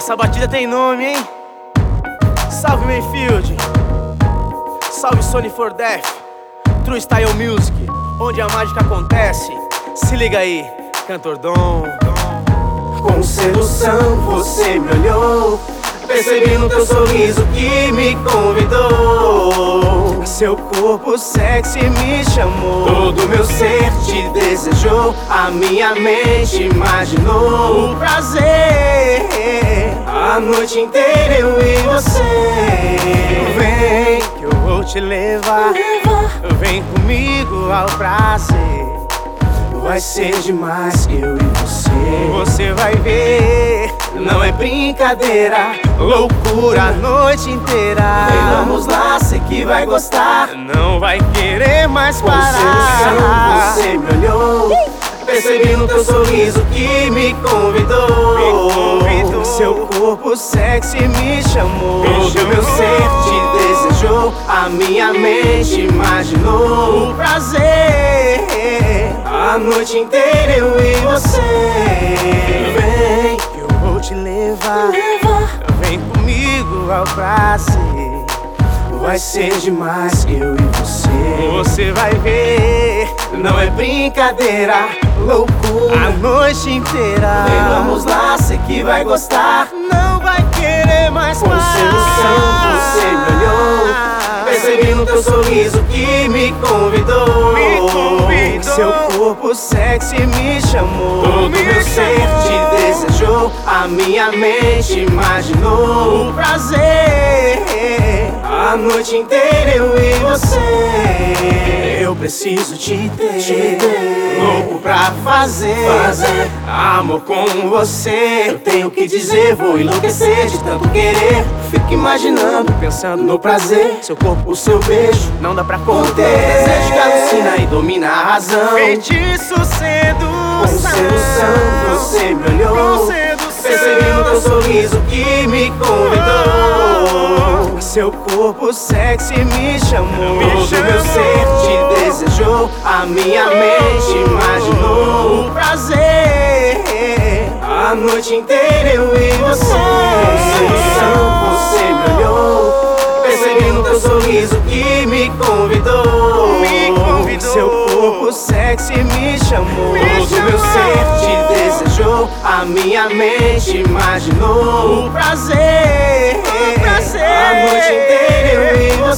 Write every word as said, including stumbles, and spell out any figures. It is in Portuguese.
Essa batida tem nome, hein? Salve Mayfield, salve Sony for Death, True Style Music, onde a mágica acontece. Se liga aí, Cantor Dom. Com sedução você me olhou, percebi no teu sorriso que me convidou. Seu corpo sexy me chamou, Todo meu ser te desejou, a minha mente imaginou o prazer. a noite inteira eu e você. Vem que eu vou te levar, vem comigo ao prazer. Vai ser demais eu e você. Você vai ver, Não é brincadeira, loucura a noite inteira. vem, vamos lá, sei que vai gostar. Não vai querer mais Com sedução parar. você me olhou, percebi no teu sorriso que me convidou. Me convidou. Seu corpo sexy me chamou, Todo meu ser te desejou, a minha mente imaginou o prazer. a noite inteira eu e você. Vem, Que eu vou te levar, vem comigo ao prazer. vai ser demais eu e você. Você vai ver, Não é brincadeira, a loucura. noite inteira. Vem, vamos lá, sei que vai gostar. Não vai querer mais Com parar. sedução você me olhou, percebi no teu sorriso que me convidou. Me convidou. Seu corpo sexy me chamou, Todo me meu ser te desejou, a minha mente imaginou o prazer. a noite inteira eu e você. Eu preciso te ter, Te ter. louco pra fazer, Fazer. amor com você. Eu tenho que dizer, vou enlouquecer de tanto querer. Fico imaginando, Pensando no prazer, seu corpo, o seu beijo, não dá pra conter conter. desejo que alucina e domina a razão. Feitiço, Com sedução. sedução você me olhou, Com sedução. percebi no teu sorriso que me convidou. Seu corpo sexy me chamou, Todo meu ser te desejou, a minha mente imaginou o prazer. a noite inteira eu e você. Com sedução você me olhou, percebi no teu sorriso que me convidou. Me convidou. Seu corpo sexy me chamou, Me todo meu chamou. ser te desejou, a minha mente imaginou O prazer, o prazer. a noite inteira eu e você.